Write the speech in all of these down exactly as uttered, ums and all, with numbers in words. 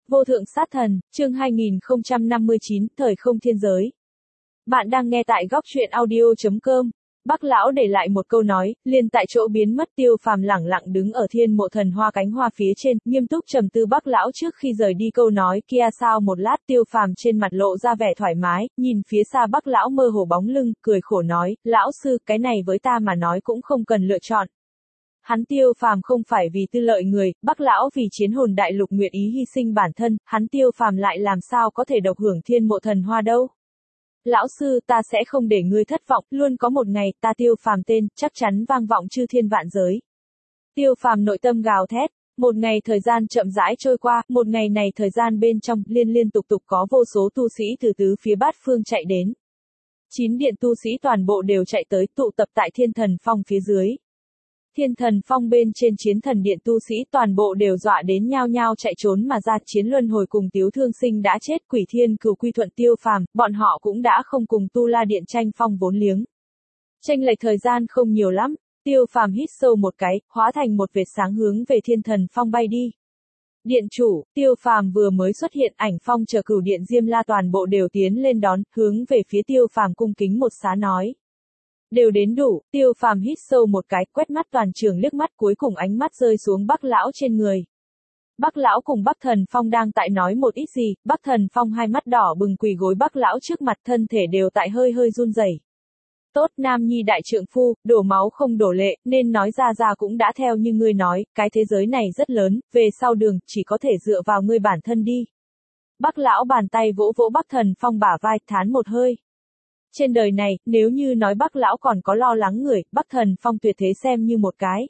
Vô thượng sát thần, chương hai nghìn không trăm năm mươi chín, thời không thiên giới. Bạn đang nghe tại góc truyện audio chấm com. Bác lão để lại một câu nói, liền tại chỗ biến mất. Tiêu Phàm lẳng lặng đứng ở thiên mộ thần hoa cánh hoa phía trên, nghiêm túc trầm tư bác lão trước khi rời đi câu nói kia. Sau một lát Tiêu Phàm trên mặt lộ ra vẻ thoải mái, nhìn phía xa bác lão mơ hồ bóng lưng, cười khổ nói, lão sư, cái này với ta mà nói cũng không cần lựa chọn. Hắn Tiêu Phàm không phải vì tư lợi người, bác lão vì chiến hồn đại lục nguyện ý hy sinh bản thân, hắn Tiêu Phàm lại làm sao có thể độc hưởng thiên mộ thần hoa đâu. Lão sư, ta sẽ không để ngươi thất vọng, luôn có một ngày, ta Tiêu Phàm tên, chắc chắn vang vọng chư thiên vạn giới. Tiêu Phàm nội tâm gào thét, một ngày thời gian chậm rãi trôi qua, một ngày này thời gian bên trong, liên liên tục tục có vô số tu sĩ từ tứ phía bát phương chạy đến. Chín điện tu sĩ toàn bộ đều chạy tới, tụ tập tại thiên thần phong phía dưới. Thiên thần phong bên trên chiến thần điện tu sĩ toàn bộ đều dọa đến nhao nhao chạy trốn mà ra. Chiến luân hồi cùng Tiếu Thương Sinh đã chết, Quỷ Thiên Cửu quy thuận Tiêu Phàm, bọn họ cũng đã không cùng Tu La Điện tranh phong vốn liếng. Chênh lệch thời gian không nhiều lắm, Tiêu Phàm hít sâu một cái, hóa thành một vệt sáng hướng về thiên thần phong bay đi. Điện chủ, Tiêu Phàm vừa mới xuất hiện, Ảnh Phong chờ Cửu Điện Diêm La toàn bộ đều tiến lên đón, hướng về phía Tiêu Phàm cung kính một xá nói. Đều đến đủ. Tiêu Phàm hít sâu một cái, quét mắt toàn trường liếc mắt, cuối cùng ánh mắt rơi xuống Bắc lão trên người. Bắc lão cùng Bắc Thần Phong đang tại nói một ít gì, Bắc Thần Phong hai mắt đỏ bừng quỳ gối Bắc lão trước mặt, thân thể đều tại hơi hơi run rẩy. Tốt nam nhi đại trượng phu, đổ máu không đổ lệ, nên nói ra ra cũng đã theo như ngươi nói, cái thế giới này rất lớn, về sau đường, chỉ có thể dựa vào ngươi bản thân đi. Bắc lão bàn tay vỗ vỗ Bắc Thần Phong bả vai, thán một hơi. Trên đời này, nếu như nói Bắc lão còn có lo lắng người, Bắc Thần Phong tuyệt thế xem như một cái.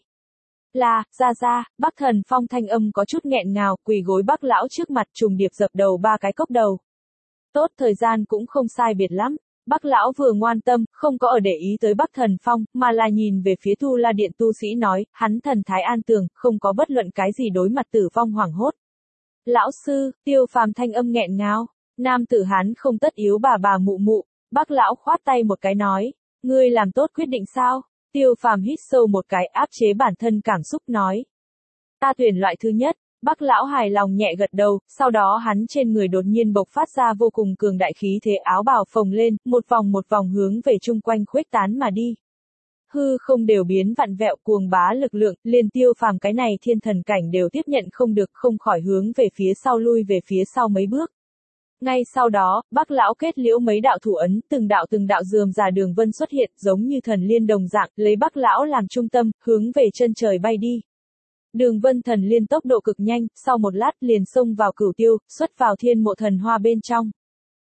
Là, ra ra, Bắc Thần Phong thanh âm có chút nghẹn ngào, quỳ gối Bắc lão trước mặt, trùng điệp dập đầu ba cái cốc đầu. Tốt, thời gian cũng không sai biệt lắm. Bắc lão vừa ngoan tâm, không có ở để ý tới Bắc Thần Phong, mà là nhìn về phía Tu La Điện tu sĩ nói, hắn thần thái an tường, không có bất luận cái gì đối mặt tử vong hoảng hốt. Lão sư, Tiêu Phàm thanh âm nghẹn ngào, nam tử hán không tất yếu bà bà mụ mụ. Bác lão khoát tay một cái nói, ngươi làm tốt quyết định sao? Tiêu Phàm hít sâu một cái, áp chế bản thân cảm xúc nói. Ta tuyển loại thứ nhất. Bác lão hài lòng nhẹ gật đầu, sau đó hắn trên người đột nhiên bộc phát ra vô cùng cường đại khí thế, áo bào phồng lên, một vòng một vòng hướng về chung quanh khuếch tán mà đi. Hư không đều biến vặn vẹo, cuồng bá lực lượng, liền Tiêu Phàm cái này thiên thần cảnh đều tiếp nhận không được, không khỏi hướng về phía sau lui về phía sau mấy bước. Ngay sau đó, Bắc lão kết liễu mấy đạo thủ ấn, từng đạo từng đạo rườm rà đường vân xuất hiện, giống như thần liên đồng dạng, lấy Bắc lão làm trung tâm, hướng về chân trời bay đi. Đường vân thần liên tốc độ cực nhanh, sau một lát liền xông vào cửu tiêu, xuất vào thiên mộ thần hoa bên trong.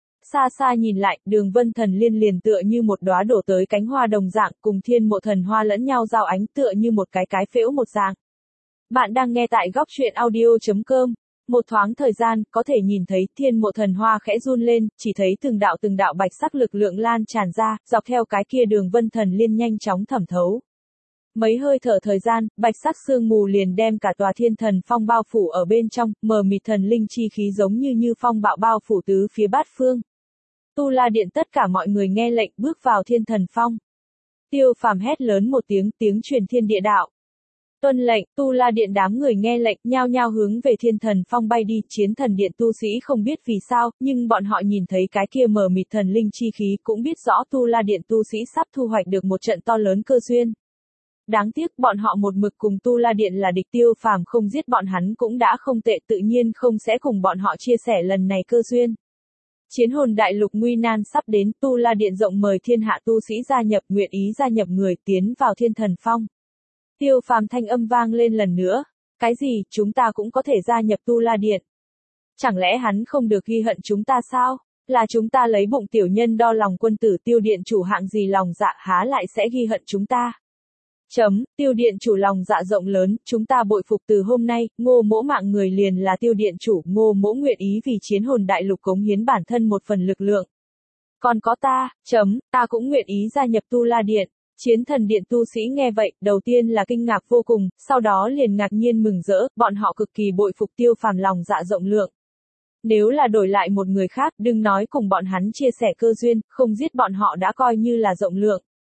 Xa xa nhìn lại, đường vân thần liên liền tựa như một đóa đổ tới cánh hoa đồng dạng, cùng thiên mộ thần hoa lẫn nhau giao ánh, tựa như một cái cái phễu một dạng. Bạn đang nghe tại góc truyện audio chấm com. Một thoáng thời gian, có thể nhìn thấy thiên mộ thần hoa khẽ run lên, chỉ thấy từng đạo từng đạo bạch sắc lực lượng lan tràn ra, dọc theo cái kia đường vân thần liên nhanh chóng thẩm thấu. Mấy hơi thở thời gian, bạch sắc sương mù liền đem cả tòa thiên thần phong bao phủ ở bên trong, mờ mịt thần linh chi khí giống như như phong bạo bao phủ tứ phía bát phương. Tu La Điện tất cả mọi người nghe lệnh bước vào thiên thần phong. Tiêu Phàm hét lớn một tiếng, tiếng truyền thiên địa đạo. Tuân lệnh, Tu La Điện đám người nghe lệnh, nhao nhao hướng về thiên thần phong bay đi, chiến thần điện tu sĩ không biết vì sao, nhưng bọn họ nhìn thấy cái kia mờ mịt thần linh chi khí, cũng biết rõ Tu La Điện tu sĩ sắp thu hoạch được một trận to lớn cơ duyên. Đáng tiếc, bọn họ một mực cùng Tu La Điện là địch, Tiêu Phàm không giết bọn hắn cũng đã không tệ, tự nhiên không sẽ cùng bọn họ chia sẻ lần này cơ duyên. Chiến hồn đại lục nguy nan sắp đến, Tu La Điện rộng mời thiên hạ tu sĩ gia nhập, nguyện ý gia nhập người tiến vào thiên thần phong. Tiêu Phàm thanh âm vang lên lần nữa, cái gì, chúng ta cũng có thể gia nhập Tu La Điện. Chẳng lẽ hắn không được ghi hận chúng ta sao? Là chúng ta lấy bụng tiểu nhân đo lòng quân tử, Tiêu Điện chủ hạng gì lòng dạ, há lại sẽ ghi hận chúng ta. Chấm, Tiêu Điện chủ lòng dạ rộng lớn, chúng ta bội phục, từ hôm nay, Ngô mỗ mạng người liền là Tiêu Điện chủ, Ngô mỗ nguyện ý vì chiến hồn đại lục cống hiến bản thân một phần lực lượng. Còn có ta, chấm, ta cũng nguyện ý gia nhập Tu La Điện. Chiến thần điện tu sĩ nghe vậy, đầu tiên là kinh ngạc vô cùng, sau đó liền ngạc nhiên mừng rỡ, bọn họ cực kỳ bội phục Tiêu Phàm lòng dạ rộng lượng. Nếu là đổi lại một người khác, đừng nói cùng bọn hắn chia sẻ cơ duyên, không giết bọn họ đã coi như là rộng lượng.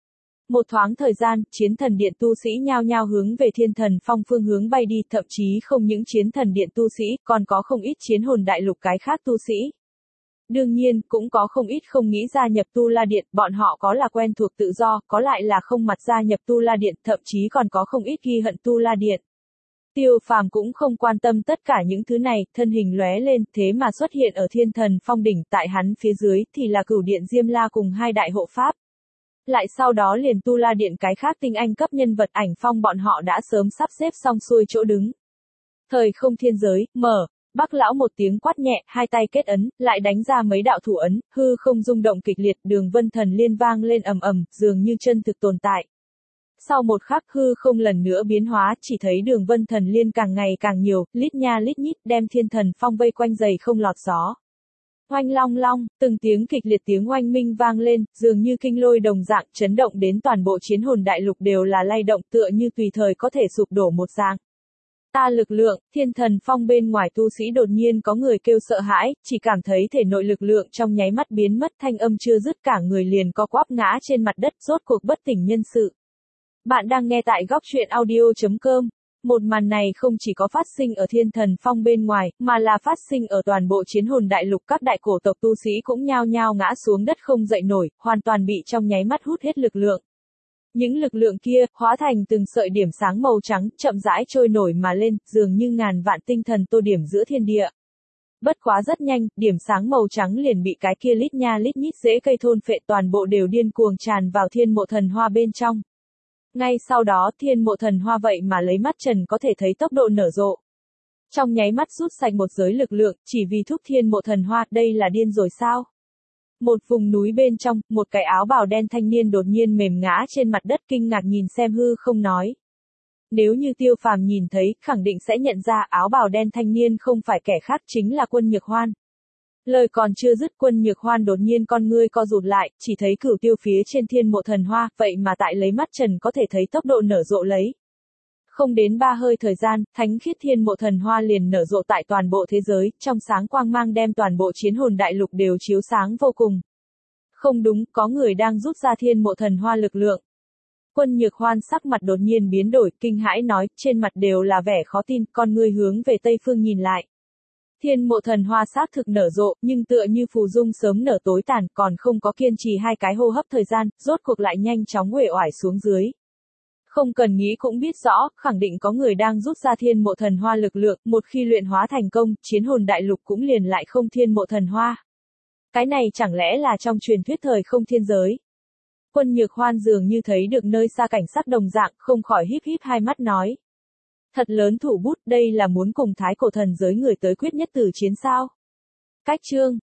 Một thoáng thời gian, chiến thần điện tu sĩ nhao nhao hướng về thiên thần phong phương hướng bay đi, thậm chí không những chiến thần điện tu sĩ, còn có không ít chiến hồn đại lục cái khác tu sĩ. Đương nhiên, cũng có không ít không nghĩ gia nhập Tu La Điện, bọn họ có là quen thuộc tự do, có lại là không mặt gia nhập Tu La Điện, thậm chí còn có không ít ghi hận Tu La Điện. Tiêu Phàm cũng không quan tâm tất cả những thứ này, thân hình lóe lên, thế mà xuất hiện ở thiên thần phong đỉnh, tại hắn phía dưới thì là Cửu Điện Diêm La cùng hai đại hộ pháp. Lại sau đó liền Tu La Điện cái khác tinh anh cấp nhân vật ảnh phong bọn họ đã sớm sắp xếp xong xuôi chỗ đứng. Thời không thiên giới, mở. Bắc lão một tiếng quát nhẹ, hai tay kết ấn, lại đánh ra mấy đạo thủ ấn, hư không rung động kịch liệt, đường vân thần liên vang lên ầm ầm, dường như chân thực tồn tại. Sau một khắc hư không lần nữa biến hóa, chỉ thấy đường vân thần liên càng ngày càng nhiều, lít nha lít nhít, đem thiên thần phong vây quanh dày không lọt gió. Oanh long long, từng tiếng kịch liệt tiếng oanh minh vang lên, dường như kinh lôi đồng dạng, chấn động đến toàn bộ chiến hồn đại lục đều là lay động, tựa như tùy thời có thể sụp đổ một dạng. Ta lực lượng, thiên thần phong bên ngoài tu sĩ đột nhiên có người kêu sợ hãi, chỉ cảm thấy thể nội lực lượng trong nháy mắt biến mất, thanh âm chưa dứt cả người liền co quắp ngã trên mặt đất, rốt cuộc bất tỉnh nhân sự. Bạn đang nghe tại góc truyện audio chấm com. Một màn này không chỉ có phát sinh ở thiên thần phong bên ngoài, mà là phát sinh ở toàn bộ chiến hồn đại lục, các đại cổ tộc tu sĩ cũng nhao nhao ngã xuống đất không dậy nổi, hoàn toàn bị trong nháy mắt hút hết lực lượng. Những lực lượng kia, hóa thành từng sợi điểm sáng màu trắng, chậm rãi trôi nổi mà lên, dường như ngàn vạn tinh thần tô điểm giữa thiên địa. Bất quá rất nhanh, điểm sáng màu trắng liền bị cái kia lít nha lít nhít rễ cây thôn phệ, toàn bộ đều điên cuồng tràn vào thiên mộ thần hoa bên trong. Ngay sau đó thiên mộ thần hoa vậy mà lấy mắt trần có thể thấy tốc độ nở rộ. Trong nháy mắt rút sạch một giới lực lượng, chỉ vì thúc thiên mộ thần hoa, đây là điên rồi sao? Một vùng núi bên trong, một cái áo bào đen thanh niên đột nhiên mềm ngã trên mặt đất, kinh ngạc nhìn xem hư không nói. Nếu như Tiêu Phàm nhìn thấy, khẳng định sẽ nhận ra áo bào đen thanh niên không phải kẻ khác, chính là Quân Nhược Hoan. Lời còn chưa dứt, Quân Nhược Hoan đột nhiên con ngươi co rụt lại, chỉ thấy cửu tiêu phía trên thiên mộ thần hoa, vậy mà tại lấy mắt trần có thể thấy tốc độ nở rộ lấy. Không đến ba hơi thời gian, thánh khiết thiên mộ thần hoa liền nở rộ tại toàn bộ thế giới, trong sáng quang mang đem toàn bộ chiến hồn đại lục đều chiếu sáng vô cùng. Không đúng, có người đang rút ra thiên mộ thần hoa lực lượng. Quân Nhược Hoan sắc mặt đột nhiên biến đổi, kinh hãi nói, trên mặt đều là vẻ khó tin, con ngươi hướng về tây phương nhìn lại. Thiên mộ thần hoa xác thực nở rộ, nhưng tựa như phù dung sớm nở tối tàn, còn không có kiên trì hai cái hô hấp thời gian, rốt cuộc lại nhanh chóng uể oải xuống dưới. Không cần nghĩ cũng biết rõ, khẳng định có người đang rút ra thiên mộ thần hoa lực lượng, một khi luyện hóa thành công, chiến hồn đại lục cũng liền lại không thiên mộ thần hoa. Cái này chẳng lẽ là trong truyền thuyết thời không thiên giới? Quân Nhược Hoan dường như thấy được nơi xa cảnh sắc đồng dạng, không khỏi híp híp hai mắt nói. Thật lớn thủ bút, đây là muốn cùng thái cổ thần giới người tới quyết nhất tử chiến sao? Cách chương.